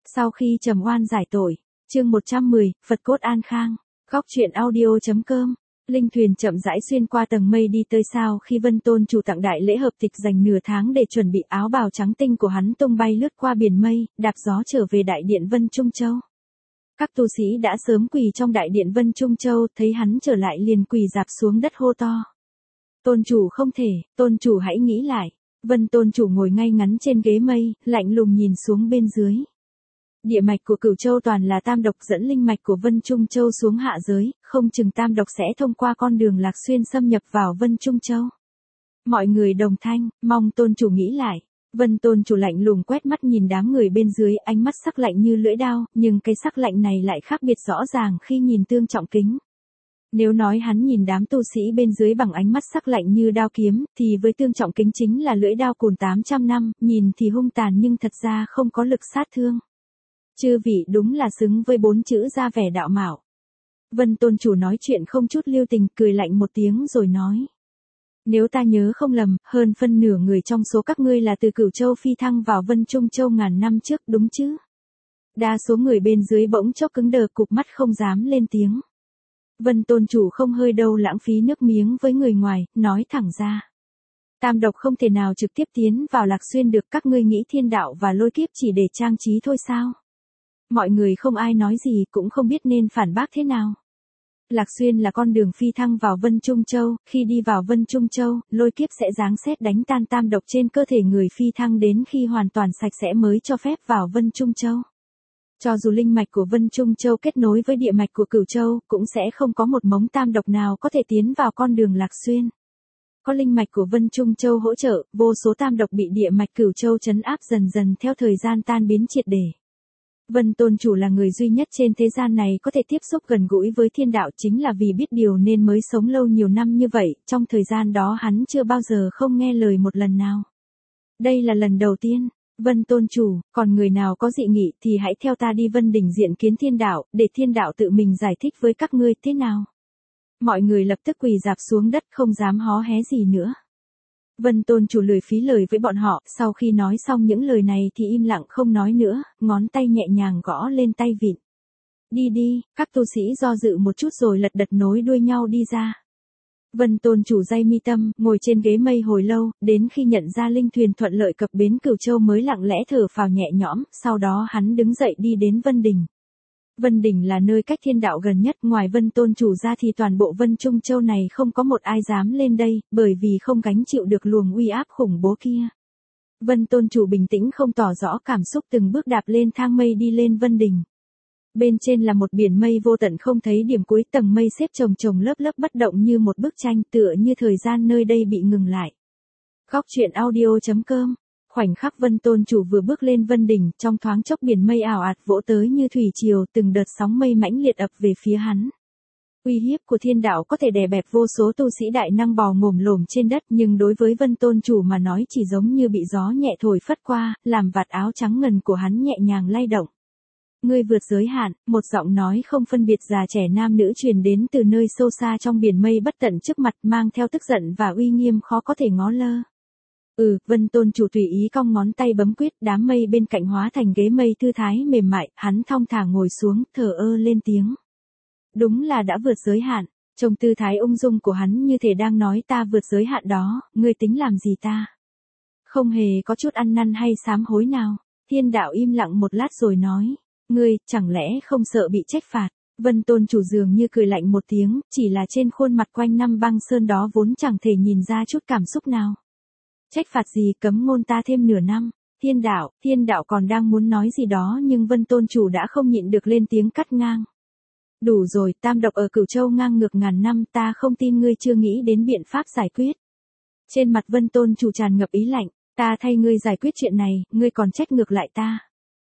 Sau khi trầm oan giải tội, chương 110, Phật cốt an khang, góc truyện audio.com. Linh thuyền chậm rãi xuyên qua tầng mây đi tới sao khi Vân Tôn chủ tặng đại lễ hợp tịch dành nửa tháng để chuẩn bị áo bào trắng tinh của hắn tung bay lướt qua biển mây, đạp gió trở về đại điện Vân Trung Châu. Các tu sĩ đã sớm quỳ trong đại điện Vân Trung Châu, thấy hắn trở lại liền quỳ rạp xuống đất hô to. Tôn chủ không thể, tôn chủ hãy nghĩ lại. Vân Tôn chủ ngồi ngay ngắn trên ghế mây, lạnh lùng nhìn xuống bên dưới. Địa mạch của Cửu Châu toàn là tam độc, dẫn linh mạch của Vân Trung Châu xuống hạ giới, không chừng tam độc sẽ thông qua con đường Lạc Xuyên xâm nhập vào Vân Trung Châu. Mọi người đồng thanh, mong tôn chủ nghĩ lại. Vân Tôn chủ lạnh lùng quét mắt nhìn đám người bên dưới, ánh mắt sắc lạnh như lưỡi đao, nhưng cái sắc lạnh này lại khác biệt rõ ràng khi nhìn Tương Trọng Kính. Nếu nói hắn nhìn đám tu sĩ bên dưới bằng ánh mắt sắc lạnh như đao kiếm, thì với Tương Trọng Kính chính là lưỡi đao cùn 800 năm, nhìn thì hung tàn nhưng thật ra không có lực sát thương. Chư vị đúng là xứng với 4 chữ ra vẻ đạo mạo. Vân Tôn chủ nói chuyện không chút lưu tình, cười lạnh một tiếng rồi nói. Nếu ta nhớ không lầm, hơn phân nửa người trong số các ngươi là từ Cửu Châu phi thăng vào Vân Trung Châu ngàn năm trước, đúng chứ? Đa số người bên dưới bỗng chốc cứng đờ, cụp mắt không dám lên tiếng. Vân Tôn chủ không hơi đâu lãng phí nước miếng với người ngoài, nói thẳng ra. Tam độc không thể nào trực tiếp tiến vào Lạc Xuyên được, các ngươi nghĩ thiên đạo và lôi kiếp chỉ để trang trí thôi sao? Mọi người không ai nói gì, cũng không biết nên phản bác thế nào. Lạc Xuyên là con đường phi thăng vào Vân Trung Châu, khi đi vào Vân Trung Châu, lôi kiếp sẽ giáng sét đánh tan tam độc trên cơ thể người phi thăng đến khi hoàn toàn sạch sẽ mới cho phép vào Vân Trung Châu. Cho dù linh mạch của Vân Trung Châu kết nối với địa mạch của Cửu Châu, cũng sẽ không có một mống tam độc nào có thể tiến vào con đường Lạc Xuyên. Có linh mạch của Vân Trung Châu hỗ trợ, vô số tam độc bị địa mạch Cửu Châu trấn áp dần dần theo thời gian tan biến triệt để. Vân Tôn chủ là người duy nhất trên thế gian này có thể tiếp xúc gần gũi với thiên đạo, chính là vì biết điều nên mới sống lâu nhiều năm như vậy, trong thời gian đó hắn chưa bao giờ không nghe lời một lần nào. Đây là lần đầu tiên. Vân Tôn chủ, còn người nào có dị nghị thì hãy theo ta đi Vân Đỉnh diện kiến thiên đạo, để thiên đạo tự mình giải thích với các ngươi thế nào. Mọi người lập tức quỳ rạp xuống đất không dám hó hé gì nữa. Vân Tôn chủ lười phí lời với bọn họ, sau khi nói xong những lời này thì im lặng không nói nữa, ngón tay nhẹ nhàng gõ lên tay vịn. Đi đi, các tu sĩ do dự một chút rồi lật đật nối đuôi nhau đi ra. Vân Tôn chủ day mi tâm, ngồi trên ghế mây hồi lâu, đến khi nhận ra linh thuyền thuận lợi cập bến Cửu Châu mới lặng lẽ thở phào nhẹ nhõm, sau đó hắn đứng dậy đi đến Vân Đỉnh. Vân Đỉnh là nơi cách thiên đạo gần nhất, ngoài Vân Tôn chủ ra thì toàn bộ Vân Trung Châu này không có một ai dám lên đây, bởi vì không gánh chịu được luồng uy áp khủng bố kia. Vân Tôn chủ bình tĩnh không tỏ rõ cảm xúc, từng bước đạp lên thang mây đi lên Vân Đỉnh. Bên trên là một biển mây vô tận không thấy điểm cuối, tầng mây xếp chồng chồng lớp lớp bất động như một bức tranh, tựa như thời gian nơi đây bị ngừng lại. Góc truyện audio.com. Khoảnh khắc Vân Tôn chủ vừa bước lên Vân Đỉnh, trong thoáng chốc biển mây ảo ạt vỗ tới như thủy triều, từng đợt sóng mây mãnh liệt ập về phía hắn. Uy hiếp của thiên đạo có thể đè bẹp vô số tu sĩ đại năng bò ngổm lổm trên đất, nhưng đối với Vân Tôn chủ mà nói chỉ giống như bị gió nhẹ thổi phất qua, làm vạt áo trắng ngần của hắn nhẹ nhàng lay động. Ngươi vượt giới hạn, một giọng nói không phân biệt già trẻ nam nữ truyền đến từ nơi sâu xa trong biển mây bất tận trước mặt, mang theo tức giận và uy nghiêm khó có thể ngó lơ. Vân Tôn chủ tùy ý cong ngón tay bấm quyết, đám mây bên cạnh hóa thành ghế mây thư thái mềm mại, hắn thong thả ngồi xuống, thờ ơ lên tiếng. Đúng là đã vượt giới hạn, trông tư thái ung dung của hắn như thể đang nói ta vượt giới hạn đó, ngươi tính làm gì ta? Không hề có chút ăn năn hay sám hối nào. Thiên đạo im lặng một lát rồi nói, ngươi, chẳng lẽ không sợ bị trách phạt? Vân Tôn chủ dường như cười lạnh một tiếng, chỉ là trên khuôn mặt quanh năm băng sơn đó vốn chẳng thể nhìn ra chút cảm xúc nào. Trách phạt gì, cấm ngôn ta thêm nửa năm. Thiên đạo còn đang muốn nói gì đó nhưng Vân Tôn chủ đã không nhịn được lên tiếng cắt ngang. Đủ rồi, tam độc ở Cửu Châu ngang ngược ngàn năm, ta không tin ngươi chưa nghĩ đến biện pháp giải quyết. Trên mặt Vân Tôn chủ tràn ngập ý lạnh, ta thay ngươi giải quyết chuyện này, ngươi còn trách ngược lại ta.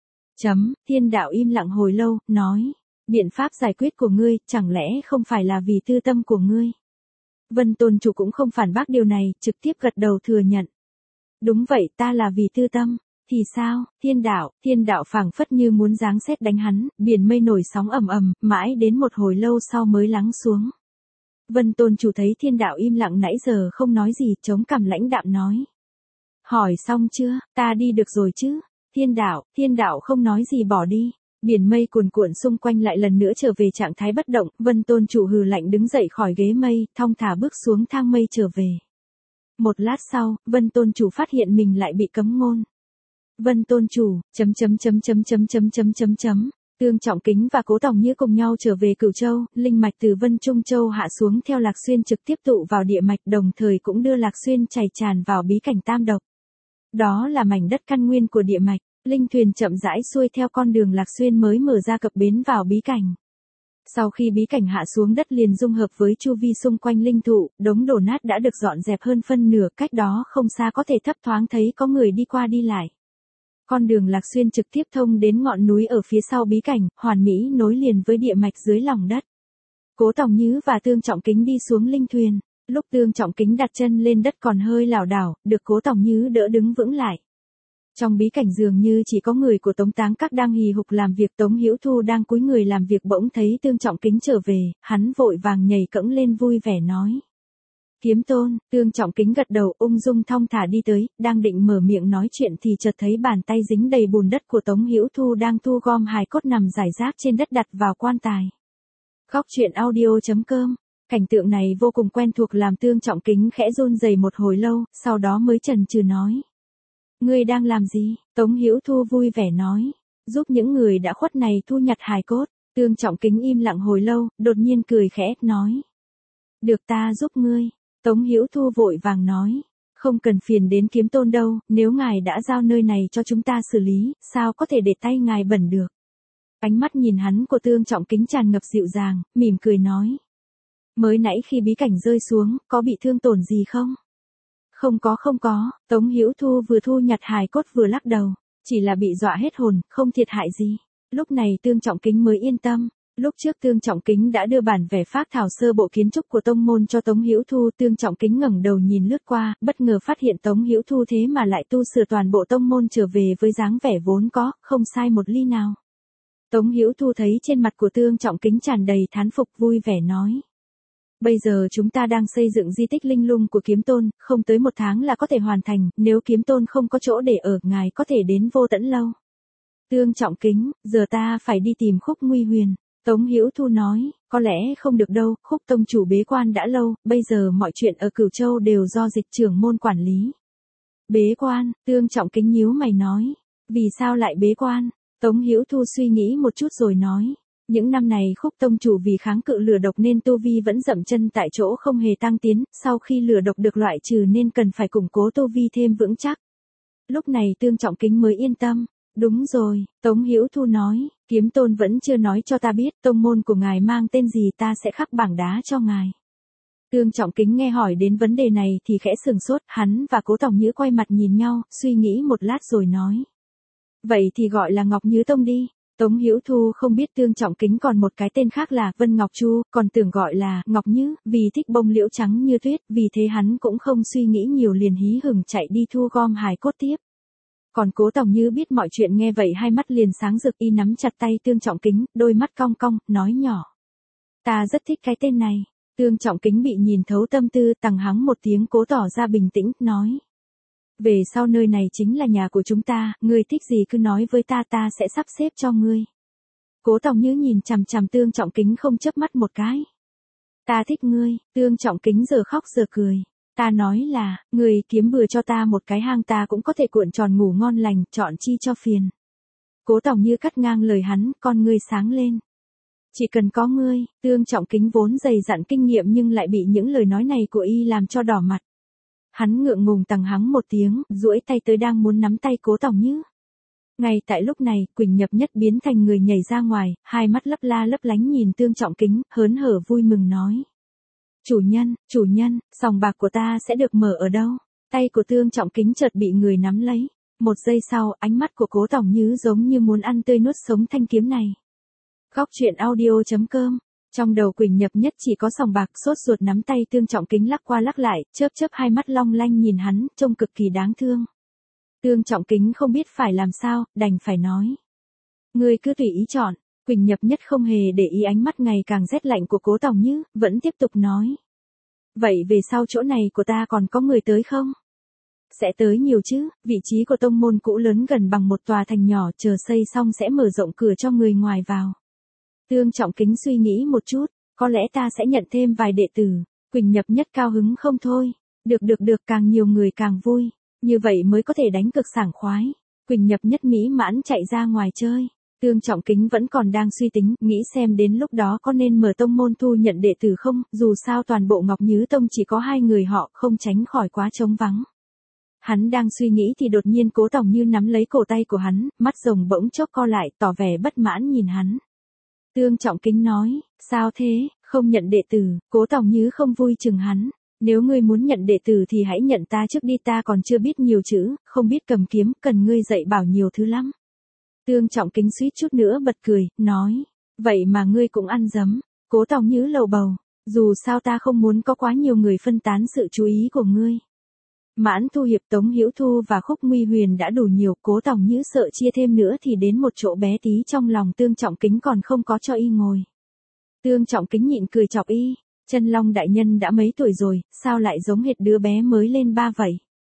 Thiên đạo im lặng hồi lâu, nói, biện pháp giải quyết của ngươi, chẳng lẽ không phải là vì tư tâm của ngươi? Vân Tôn chủ cũng không phản bác điều này, trực tiếp gật đầu thừa nhận. Đúng vậy, ta là vì tư tâm. Thì sao? Thiên đạo phảng phất như muốn giáng sét đánh hắn, biển mây nổi sóng ầm ầm, mãi đến một hồi lâu sau mới lắng xuống. Vân Tôn chủ thấy thiên đạo im lặng nãy giờ không nói gì, chống cằm lãnh đạm nói. Hỏi xong chưa, ta đi được rồi chứ? Thiên đạo không nói gì bỏ đi. Biển mây cuồn cuộn xung quanh lại lần nữa trở về trạng thái bất động, Vân Tôn Chủ hừ lạnh đứng dậy khỏi ghế mây, thong thả bước xuống thang mây trở về. Một lát sau, Vân Tôn Chủ phát hiện mình lại bị cấm ngôn. Vân Tôn Chủ, Tương Trọng Kính và Cố Tòng Như cùng nhau trở về Cửu Châu, linh mạch từ Vân Trung Châu hạ xuống theo Lạc Xuyên trực tiếp tụ vào địa mạch, đồng thời cũng đưa Lạc Xuyên chảy tràn vào bí cảnh Tam Độc. Đó là mảnh đất căn nguyên của địa mạch, linh thuyền chậm rãi xuôi theo con đường Lạc Xuyên mới mở ra cập bến vào bí cảnh. Sau khi bí cảnh hạ xuống đất liền dung hợp với chu vi xung quanh linh thụ, đống đổ nát đã được dọn dẹp hơn phân nửa, cách đó không xa có thể thấp thoáng thấy có người đi qua đi lại. Con đường Lạc Xuyên trực tiếp thông đến ngọn núi ở phía sau bí cảnh, hoàn mỹ nối liền với địa mạch dưới lòng đất. Cố Tòng Như và Tương Trọng Kính đi xuống linh thuyền, lúc Tương Trọng Kính đặt chân lên đất còn hơi lảo đảo, được Cố Tòng Như đỡ đứng vững lại. Trong bí cảnh dường như chỉ có người của Tống Táng Các đang hì hục làm việc, Tống Hữu Thu đang cúi người làm việc bỗng thấy Tương Trọng Kính trở về, hắn vội vàng nhảy cẫng lên vui vẻ nói. Kiếm Tôn. Tương Trọng Kính gật đầu, ung dung thong thả đi tới, đang định mở miệng nói chuyện thì chợt thấy bàn tay dính đầy bùn đất của Tống Hữu Thu đang thu gom hài cốt nằm rải rác trên đất đặt vào quan tài. Góc truyện audio.com. Cảnh tượng này vô cùng quen thuộc làm Tương Trọng Kính khẽ run rẩy một hồi lâu, sau đó mới chần chừ nói. Ngươi đang làm gì? Tống Hữu Thu vui vẻ nói. Giúp những người đã khuất này thu nhặt hài cốt. Tương Trọng Kính im lặng hồi lâu, đột nhiên cười khẽ, nói. Được, ta giúp ngươi. Tống Hữu Thu vội vàng nói. Không cần phiền đến Kiếm Tôn đâu, nếu ngài đã giao nơi này cho chúng ta xử lý, sao có thể để tay ngài bẩn được. Ánh mắt nhìn hắn của Tương Trọng Kính tràn ngập dịu dàng, mỉm cười nói. Mới nãy khi bí cảnh rơi xuống, có bị thương tổn gì không? Không có, Tống Hữu Thu vừa thu nhặt hài cốt vừa lắc đầu, chỉ là bị dọa hết hồn, không thiệt hại gì. Lúc này Tương Trọng Kính mới yên tâm. Lúc trước Tương Trọng Kính đã đưa bản vẽ phác thảo sơ bộ kiến trúc của tông môn cho Tống Hữu Thu, Tương Trọng Kính ngẩng đầu nhìn lướt qua, bất ngờ phát hiện Tống Hữu Thu thế mà lại tu sửa toàn bộ tông môn trở về với dáng vẻ vốn có, không sai một ly nào. Tống Hữu Thu thấy trên mặt của Tương Trọng Kính tràn đầy thán phục, vui vẻ nói. Bây giờ chúng ta đang xây dựng di tích linh lung của Kiếm Tôn, không tới 1 tháng là có thể hoàn thành, nếu Kiếm Tôn không có chỗ để ở, ngài có thể đến Vô Tẫn Lâu. Tương Trọng Kính, giờ ta phải đi tìm Khúc Nguy Huyền. Tống Hữu Thu nói, có lẽ không được đâu, Khúc tông chủ bế quan đã lâu, bây giờ mọi chuyện ở Cửu Châu đều do Dịch trưởng môn quản lý. Bế quan, Tương Trọng Kính nhíu mày nói, vì sao lại bế quan? Tống Hữu Thu suy nghĩ một chút rồi nói. Những năm này Khúc tông chủ vì kháng cự lửa độc nên tu vi vẫn dậm chân tại chỗ không hề tăng tiến, sau khi lửa độc được loại trừ nên cần phải củng cố tu vi thêm vững chắc. Lúc này Tương Trọng Kính mới yên tâm. Đúng rồi, Tống Hữu Thu nói, Kiếm Tôn vẫn chưa nói cho ta biết tông môn của ngài mang tên gì, ta sẽ khắc bảng đá cho ngài. Tương Trọng Kính nghe hỏi đến vấn đề này thì khẽ sừng sốt, hắn và Cố Tòng Như quay mặt nhìn nhau, suy nghĩ một lát rồi nói. Vậy thì gọi là Ngọc Như Tông đi. Tống Hữu Thu không biết Tương Trọng Kính còn một cái tên khác là Vân Ngọc Chu, còn tưởng gọi là Ngọc Như, vì thích bông liễu trắng như tuyết, vì thế hắn cũng không suy nghĩ nhiều liền hí hửng chạy đi thu gom hài cốt tiếp. Còn Cố Tòng Như biết mọi chuyện nghe vậy hai mắt liền sáng rực, y nắm chặt tay Tương Trọng Kính, đôi mắt cong cong, nói nhỏ. Ta rất thích cái tên này. Tương Trọng Kính bị nhìn thấu tâm tư, tằng hắng một tiếng cố tỏ ra bình tĩnh, nói. Về sau nơi này chính là nhà của chúng ta, ngươi thích gì cứ nói với ta, ta sẽ sắp xếp cho ngươi. Cố Tòng Như nhìn chằm chằm Tương Trọng Kính không chớp mắt một cái. Ta thích ngươi, Tương Trọng Kính giờ khóc giờ cười. Ta nói là, người kiếm bừa cho ta một cái hang ta cũng có thể cuộn tròn ngủ ngon lành, chọn chi cho phiền. Cố Tòng Như cắt ngang lời hắn, con ngươi sáng lên. Chỉ cần có ngươi, Tương Trọng Kính vốn dày dặn kinh nghiệm nhưng lại bị những lời nói này của y làm cho đỏ mặt. Hắn ngượng ngùng tằng hắng một tiếng, duỗi tay tới đang muốn nắm tay Cố Tòng Như. Ngay tại lúc này, Quỳnh Nhập Nhất biến thành người nhảy ra ngoài, hai mắt lấp la lấp lánh nhìn Tương Trọng Kính, hớn hở vui mừng nói. Chủ nhân, sòng bạc của ta sẽ được mở ở đâu? Tay của Tương Trọng Kính chợt bị người nắm lấy. Một giây sau, ánh mắt của Cố Tòng Như giống như muốn ăn tươi nuốt sống thanh kiếm này. Góc truyện audio.com. Trong đầu Quỳnh Nhập Nhất chỉ có sòng bạc, sốt ruột nắm tay Tương Trọng Kính lắc qua lắc lại, chớp chớp hai mắt long lanh nhìn hắn, trông cực kỳ đáng thương. Tương Trọng Kính không biết phải làm sao, đành phải nói. Ngươi cứ tùy ý chọn. Quỳnh Nhập Nhất không hề để ý ánh mắt ngày càng rét lạnh của Cố Tòng Như, vẫn tiếp tục nói. Vậy về sau chỗ này của ta còn có người tới không? Sẽ tới nhiều chứ, vị trí của tông môn cũ lớn gần bằng một tòa thành nhỏ, chờ xây xong sẽ mở rộng cửa cho người ngoài vào. Tương Trọng Kính suy nghĩ một chút, có lẽ ta sẽ nhận thêm vài đệ tử. Quỳnh Nhập Nhất cao hứng không thôi. Được, càng nhiều người càng vui. Như vậy mới có thể đánh cực sảng khoái. Quỳnh Nhập Nhất mỹ mãn chạy ra ngoài chơi. Tương Trọng Kính vẫn còn đang suy tính, nghĩ xem đến lúc đó có nên mở tông môn thu nhận đệ tử không, dù sao toàn bộ Ngọc Nhứ Tông chỉ có 2 người họ, không tránh khỏi quá trống vắng. Hắn đang suy nghĩ thì đột nhiên Cố Tòng Như nắm lấy cổ tay của hắn, mắt rồng bỗng chốc co lại, tỏ vẻ bất mãn nhìn hắn. Tương Trọng Kính nói, sao thế, không nhận đệ tử. Cố Tòng Như không vui chừng hắn. Nếu ngươi muốn nhận đệ tử thì hãy nhận ta trước đi, ta còn chưa biết nhiều chữ, không biết cầm kiếm, cần ngươi dạy bảo nhiều thứ lắm. Tương Trọng Kính suýt chút nữa bật cười, nói, vậy mà ngươi cũng ăn dấm. Cố Tòng Như lầu bầu, dù sao ta không muốn có quá nhiều người phân tán sự chú ý của ngươi. Mãn Thu Hiệp, Tống Hữu Thu và Khúc Nguy Huyền đã đủ nhiều, Cố Tòng Như sợ chia thêm nữa thì đến một chỗ bé tí trong lòng Tương Trọng Kính còn không có cho y ngồi. Tương Trọng Kính nhịn cười chọc y, Chân Long đại nhân đã mấy tuổi rồi, sao lại giống hệt đứa bé mới lên 3 vậy?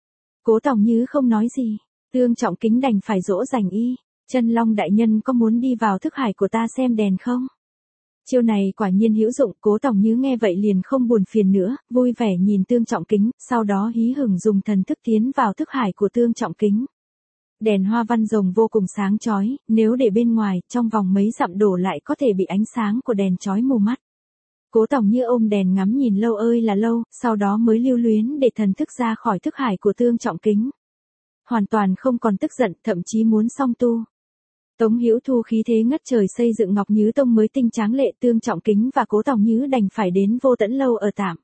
Cố Tòng Như không nói gì, Tương Trọng Kính đành phải dỗ dành y, Chân Long đại nhân có muốn đi vào thức hải của ta xem đèn không? Chiêu này quả nhiên hữu dụng, Cố Tòng Như nghe vậy liền không buồn phiền nữa, vui vẻ nhìn Tương Trọng Kính, sau đó hí hửng dùng thần thức tiến vào thức hải của Tương Trọng Kính. Đèn hoa văn rồng vô cùng sáng chói, nếu để bên ngoài, trong vòng mấy dặm đổ lại có thể bị ánh sáng của đèn chói mù mắt. Cố Tòng Như ôm đèn ngắm nhìn lâu ơi là lâu, sau đó mới lưu luyến để thần thức ra khỏi thức hải của Tương Trọng Kính. Hoàn toàn không còn tức giận, thậm chí muốn song tu. Tống Hữu Thu khí thế ngất trời xây dựng Ngọc Nhứ Tông mới tinh tráng lệ, Tương Trọng Kính và Cố Tòng Như đành phải đến Vô Tẫn Lâu ở tạm.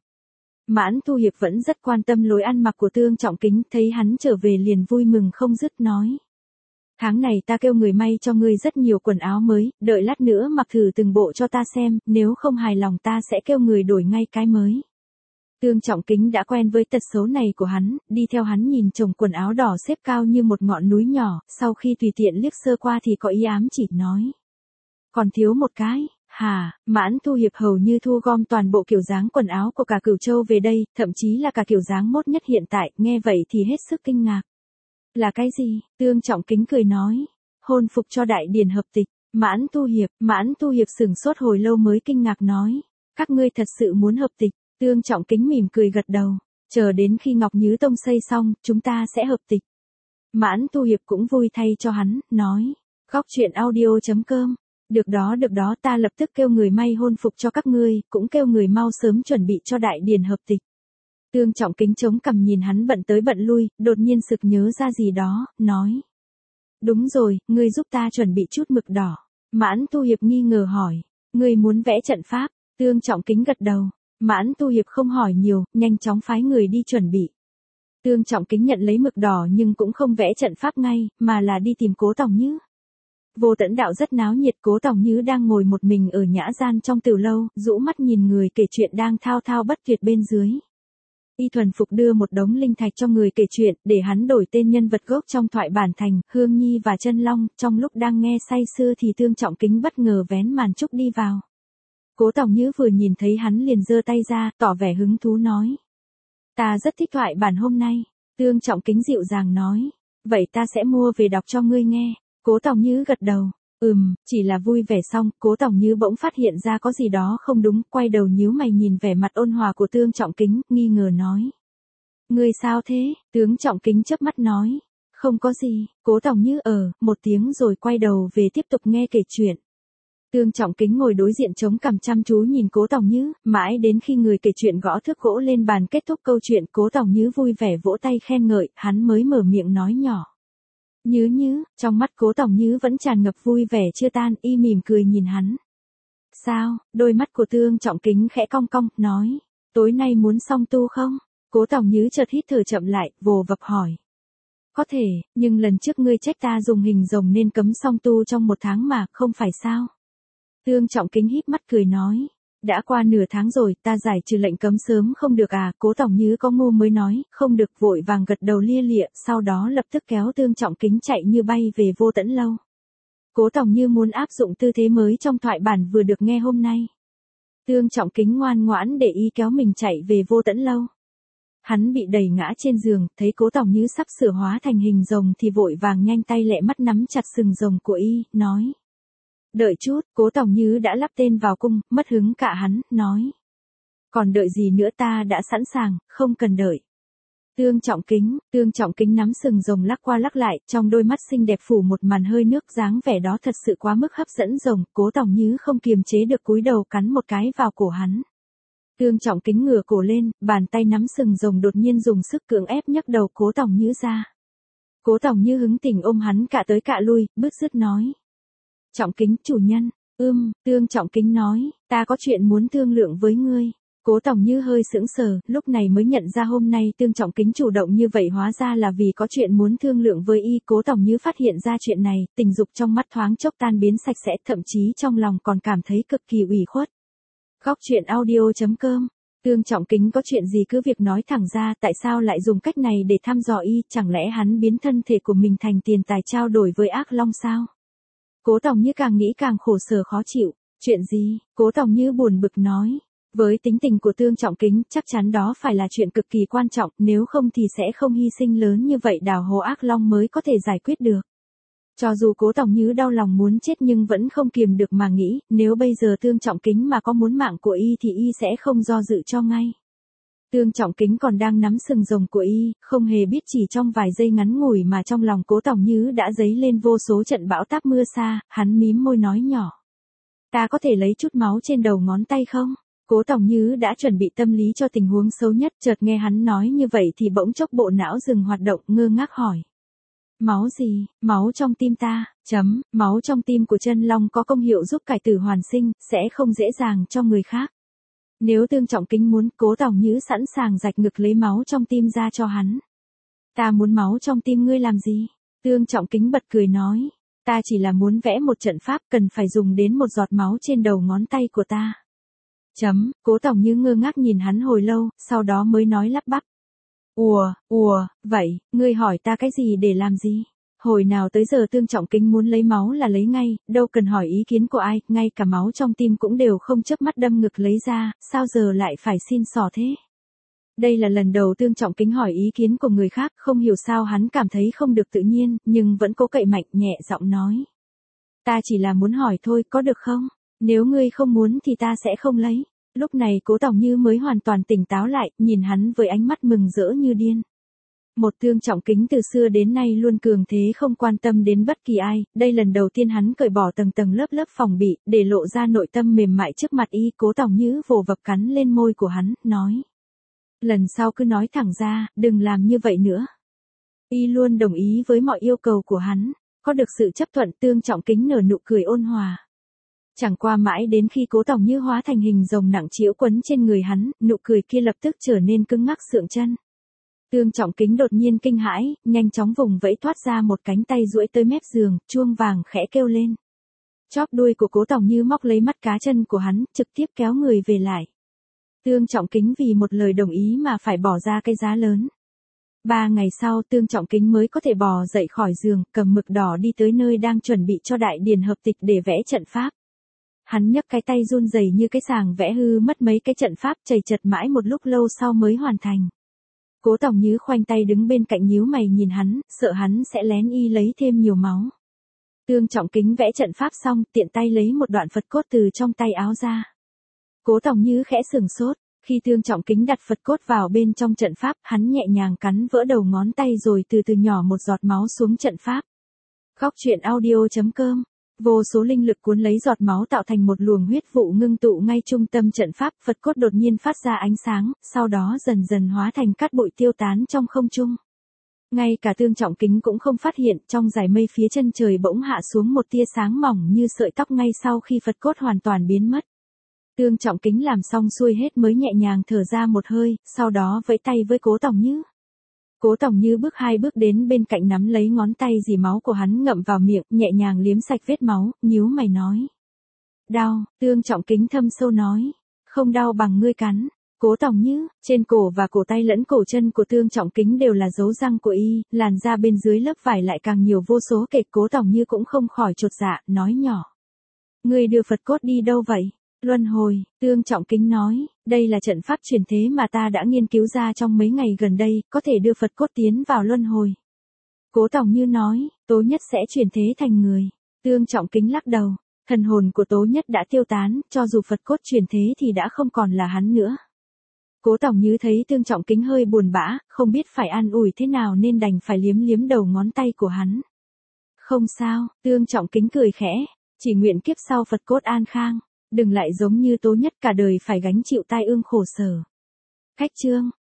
Mãn Thu Hiệp vẫn rất quan tâm lối ăn mặc của Tương Trọng Kính, thấy hắn trở về liền vui mừng không dứt nói. Tháng này ta kêu người may cho ngươi rất nhiều quần áo mới, đợi lát nữa mặc thử từng bộ cho ta xem, nếu không hài lòng ta sẽ kêu người đổi ngay cái mới. Tương Trọng Kính đã quen với tật xấu này của hắn, đi theo hắn nhìn chồng quần áo đỏ xếp cao như một ngọn núi nhỏ, sau khi tùy tiện liếc sơ qua thì có ý ám chỉ nói. Còn thiếu một cái, hả? Mãn Thu Hiệp hầu như thu gom toàn bộ kiểu dáng quần áo của cả Cửu Châu về đây, thậm chí là cả kiểu dáng mốt nhất hiện tại, nghe vậy thì hết sức kinh ngạc. Là cái gì? Tương Trọng Kính cười nói. Hôn phục cho đại điển hợp tịch. Mãn Thu Hiệp sửng sốt hồi lâu mới kinh ngạc nói. Các ngươi thật sự muốn hợp tịch. Tương Trọng Kính mỉm cười gật đầu. Chờ đến khi Ngọc Nhứ Tông xây xong, chúng ta sẽ hợp tịch. Mãn Thu Hiệp cũng vui thay cho hắn, nói. Góc truyện audio.com. Được đó, ta lập tức kêu người may hôn phục cho các ngươi, cũng kêu người mau sớm chuẩn bị cho đại điển hợp tịch. Tương Trọng Kính chống cằm nhìn hắn bận tới bận lui, đột nhiên sực nhớ ra gì đó, nói. Đúng rồi, ngươi giúp ta chuẩn bị chút mực đỏ. Mãn Thu Hiệp nghi ngờ hỏi. Ngươi muốn vẽ trận pháp? Tương Trọng Kính gật đầu. Mãn Thu Hiệp không hỏi nhiều, nhanh chóng phái người đi chuẩn bị. Tương Trọng Kính nhận lấy mực đỏ nhưng cũng không vẽ trận pháp ngay, mà là đi tìm Cố Tòng Như. Vô Tẫn Đạo rất náo nhiệt, Cố Tòng Như đang ngồi một mình ở nhã gian trong tiểu lâu, rũ mắt nhìn người kể chuyện đang thao thao bất tuyệt bên dưới. Y thuần phục đưa một đống linh thạch cho người kể chuyện, để hắn đổi tên nhân vật gốc trong thoại bản thành, Hương Nhi và Chân Long, trong lúc đang nghe say sưa thì Tương Trọng Kính bất ngờ vén màn trúc đi vào. Cố Tòng Như vừa nhìn thấy hắn liền giơ tay ra, tỏ vẻ hứng thú nói. Ta rất thích thoại bản hôm nay. Tương Trọng Kính dịu dàng nói. Vậy ta sẽ mua về đọc cho ngươi nghe. Cố Tòng Như gật đầu. Chỉ là vui vẻ xong, Cố Tòng Như bỗng phát hiện ra có gì đó không đúng, quay đầu nhíu mày nhìn vẻ mặt ôn hòa của Tương Trọng Kính, nghi ngờ nói. Ngươi sao thế? Tương Trọng Kính chớp mắt nói. Không có gì, Cố Tòng Như một tiếng rồi quay đầu về tiếp tục nghe kể chuyện. Tương Trọng Kính ngồi đối diện chống cằm chăm chú nhìn Cố Tòng Như, mãi đến khi người kể chuyện gõ thước gỗ lên bàn kết thúc câu chuyện, Cố Tòng Như vui vẻ vỗ tay khen ngợi, hắn mới mở miệng nói nhỏ. Như, trong mắt Cố Tòng Như vẫn tràn ngập vui vẻ chưa tan, y mỉm cười nhìn hắn. Sao? Đôi mắt của Tương Trọng Kính khẽ cong cong, nói. Tối nay muốn song tu không? Cố Tòng Như chợt hít thở chậm lại, vồ vập hỏi. Có thể, nhưng lần trước ngươi trách ta dùng hình rồng nên cấm song tu trong 1 tháng mà, không phải sao? Tương Trọng Kính híp mắt cười nói. Đã qua nửa tháng rồi, ta giải trừ lệnh cấm sớm không được à? Cố Tòng Như có ngu mới nói, không được, vội vàng gật đầu lia lịa, sau đó lập tức kéo Tương Trọng Kính chạy như bay về Vô Tẫn Lâu. Cố Tòng Như muốn áp dụng tư thế mới trong thoại bản vừa được nghe hôm nay. Tương Trọng Kính ngoan ngoãn để y kéo mình chạy về Vô Tẫn Lâu. Hắn bị đẩy ngã trên giường, thấy Cố Tòng Như sắp sửa hóa thành hình rồng thì vội vàng nhanh tay lẹ mắt nắm chặt sừng rồng của y, nói. Đợi chút, Cố Tòng Như đã lắp tên vào cung, mất hứng cả hắn, nói. Còn đợi gì nữa, ta đã sẵn sàng, không cần đợi. Tương Trọng Kính nắm sừng rồng lắc qua lắc lại, trong đôi mắt xinh đẹp phủ một màn hơi nước, dáng vẻ đó thật sự quá mức hấp dẫn rồng, Cố Tòng Như không kiềm chế được cúi đầu cắn một cái vào cổ hắn. Tương Trọng Kính ngửa cổ lên, bàn tay nắm sừng rồng đột nhiên dùng sức cưỡng ép nhấc đầu Cố Tòng Như ra. Cố Tòng Như hứng tình ôm hắn cạ tới cạ lui, bứt rứt nói. Trọng Kính, chủ nhân. Tương Trọng Kính nói, ta có chuyện muốn thương lượng với ngươi. Cố Tòng Như hơi sững sờ, lúc này mới nhận ra hôm nay Tương Trọng Kính chủ động như vậy hóa ra là vì có chuyện muốn thương lượng với y. Cố Tòng Như phát hiện ra chuyện này, tình dục trong mắt thoáng chốc tan biến sạch sẽ, thậm chí trong lòng còn cảm thấy cực kỳ ủy khuất. Góc truyện audio.com. Tương Trọng Kính có chuyện gì cứ việc nói thẳng ra, tại sao lại dùng cách này để thăm dò y, chẳng lẽ hắn biến thân thể của mình thành tiền tài trao đổi với ác long sao? Cố Tòng Như càng nghĩ càng khổ sở khó chịu. Chuyện gì? Cố Tòng Như buồn bực nói. Với tính tình của Tương Trọng Kính, chắc chắn đó phải là chuyện cực kỳ quan trọng, nếu không thì sẽ không hy sinh lớn như vậy đào hố ác long mới có thể giải quyết được. Cho dù Cố Tòng Như đau lòng muốn chết nhưng vẫn không kiềm được mà nghĩ, nếu bây giờ Tương Trọng Kính mà có muốn mạng của y thì y sẽ không do dự cho ngay. Tương Trọng Kính còn đang nắm sừng rồng của y, không hề biết chỉ trong vài giây ngắn ngủi mà trong lòng Cố Tòng Như đã dấy lên vô số trận bão táp mưa xa, hắn mím môi nói nhỏ. Ta có thể lấy chút máu trên đầu ngón tay không? Cố Tòng Như đã chuẩn bị tâm lý cho tình huống xấu nhất, chợt nghe hắn nói như vậy thì bỗng chốc bộ não dừng hoạt động, ngơ ngác hỏi. Máu gì? Máu trong tim ta. Máu trong tim của chân long có công hiệu giúp cải tử hoàn sinh, sẽ không dễ dàng cho người khác. Nếu Tương Trọng Kính muốn, Cố Tòng Như sẵn sàng rạch ngực lấy máu trong tim ra cho hắn. Ta muốn máu trong tim ngươi làm gì? Tương Trọng Kính bật cười nói. Ta chỉ là muốn vẽ một trận pháp, cần phải dùng đến một giọt máu trên đầu ngón tay của ta. Cố Tòng Như ngơ ngác nhìn hắn hồi lâu, sau đó mới nói lắp bắp. Vậy, ngươi hỏi ta cái gì để làm gì? Hồi nào tới giờ Tương Trọng Kính muốn lấy máu là lấy ngay, đâu cần hỏi ý kiến của ai, ngay cả máu trong tim cũng đều không chớp mắt đâm ngực lấy ra, sao giờ lại phải xin xỏ thế? Đây là lần đầu Tương Trọng Kính hỏi ý kiến của người khác, không hiểu sao hắn cảm thấy không được tự nhiên, nhưng vẫn cố cậy mạnh, nhẹ giọng nói. Ta chỉ là muốn hỏi thôi, có được không? Nếu ngươi không muốn thì ta sẽ không lấy. Lúc này Cố Tòng Như mới hoàn toàn tỉnh táo lại, nhìn hắn với ánh mắt mừng rỡ như điên. Một Tương Trọng Kính từ xưa đến nay luôn cường thế không quan tâm đến bất kỳ ai, đây lần đầu tiên hắn cởi bỏ tầng tầng lớp lớp phòng bị, để lộ ra nội tâm mềm mại trước mặt y. Cố Tòng Như vồ vập cắn lên môi của hắn, nói. Lần sau cứ nói thẳng ra, đừng làm như vậy nữa. Y luôn đồng ý với mọi yêu cầu của hắn, có được sự chấp thuận. Tương Trọng Kính nở nụ cười ôn hòa. Chẳng qua mãi đến khi Cố Tòng Như hóa thành hình rồng nặng trĩu quấn trên người hắn, nụ cười kia lập tức trở nên cứng ngắc sượng chân. Tương Trọng Kính đột nhiên kinh hãi, nhanh chóng vùng vẫy thoát ra một cánh tay duỗi tới mép giường, chuông vàng khẽ kêu lên. Chóp đuôi của Cố Tòng Như móc lấy mắt cá chân của hắn, trực tiếp kéo người về lại. Tương Trọng Kính vì một lời đồng ý mà phải bỏ ra cái giá lớn. 3 ngày sau Tương Trọng Kính mới có thể bò dậy khỏi giường, cầm mực đỏ đi tới nơi đang chuẩn bị cho đại điền hợp tịch để vẽ trận pháp. Hắn nhấc cái tay run rẩy như cái sàng vẽ hư mất mấy cái trận pháp, chầy chật mãi một lúc lâu sau mới hoàn thành. Cố Tòng Như khoanh tay đứng bên cạnh nhíu mày nhìn hắn, sợ hắn sẽ lén y lấy thêm nhiều máu. Tương Trọng Kính vẽ trận pháp xong, tiện tay lấy một đoạn Phật cốt từ trong tay áo ra. Cố Tòng Như khẽ sửng sốt, khi Tương Trọng Kính đặt Phật cốt vào bên trong trận pháp, hắn nhẹ nhàng cắn vỡ đầu ngón tay rồi từ từ nhỏ một giọt máu xuống trận pháp. Góc truyện audio.com. Vô số linh lực cuốn lấy giọt máu tạo thành một luồng huyết vụ ngưng tụ ngay trung tâm trận pháp, Phật cốt đột nhiên phát ra ánh sáng, sau đó dần dần hóa thành cát bụi tiêu tán trong không trung. Ngay cả Tương Trọng Kính cũng không phát hiện, trong dải mây phía chân trời bỗng hạ xuống một tia sáng mỏng như sợi tóc ngay sau khi Phật cốt hoàn toàn biến mất. Tương Trọng Kính làm xong xuôi hết mới nhẹ nhàng thở ra một hơi, sau đó vẫy tay với Cố Tòng Như. Cố Tòng Như bước 2 bước đến bên cạnh nắm lấy ngón tay dì máu của hắn ngậm vào miệng, nhẹ nhàng liếm sạch vết máu, nhíu mày nói. Đau, Tương Trọng Kính thâm sâu nói. Không đau bằng ngươi cắn. Cố Tòng Như, trên cổ và cổ tay lẫn cổ chân của Tương Trọng Kính đều là dấu răng của y, làn da bên dưới lớp vải lại càng nhiều vô số kệch. Cố Tòng Như cũng không khỏi chột dạ, nói nhỏ. Ngươi đưa Phật cốt đi đâu vậy? Luân hồi, Tương Trọng Kính nói, đây là trận pháp chuyển thế mà ta đã nghiên cứu ra trong mấy ngày gần đây, có thể đưa Phật cốt tiến vào luân hồi. Cố Tòng Như nói, Tố Nhất sẽ chuyển thế thành người. Tương Trọng Kính lắc đầu, thần hồn của Tố Nhất đã tiêu tán, cho dù Phật cốt chuyển thế thì đã không còn là hắn nữa. Cố Tòng Như thấy Tương Trọng Kính hơi buồn bã, không biết phải an ủi thế nào nên đành phải liếm liếm đầu ngón tay của hắn. Không sao, Tương Trọng Kính cười khẽ, chỉ nguyện kiếp sau Phật cốt an khang, đừng lại giống như Tố Nhất cả đời phải gánh chịu tai ương khổ sở. Cách chương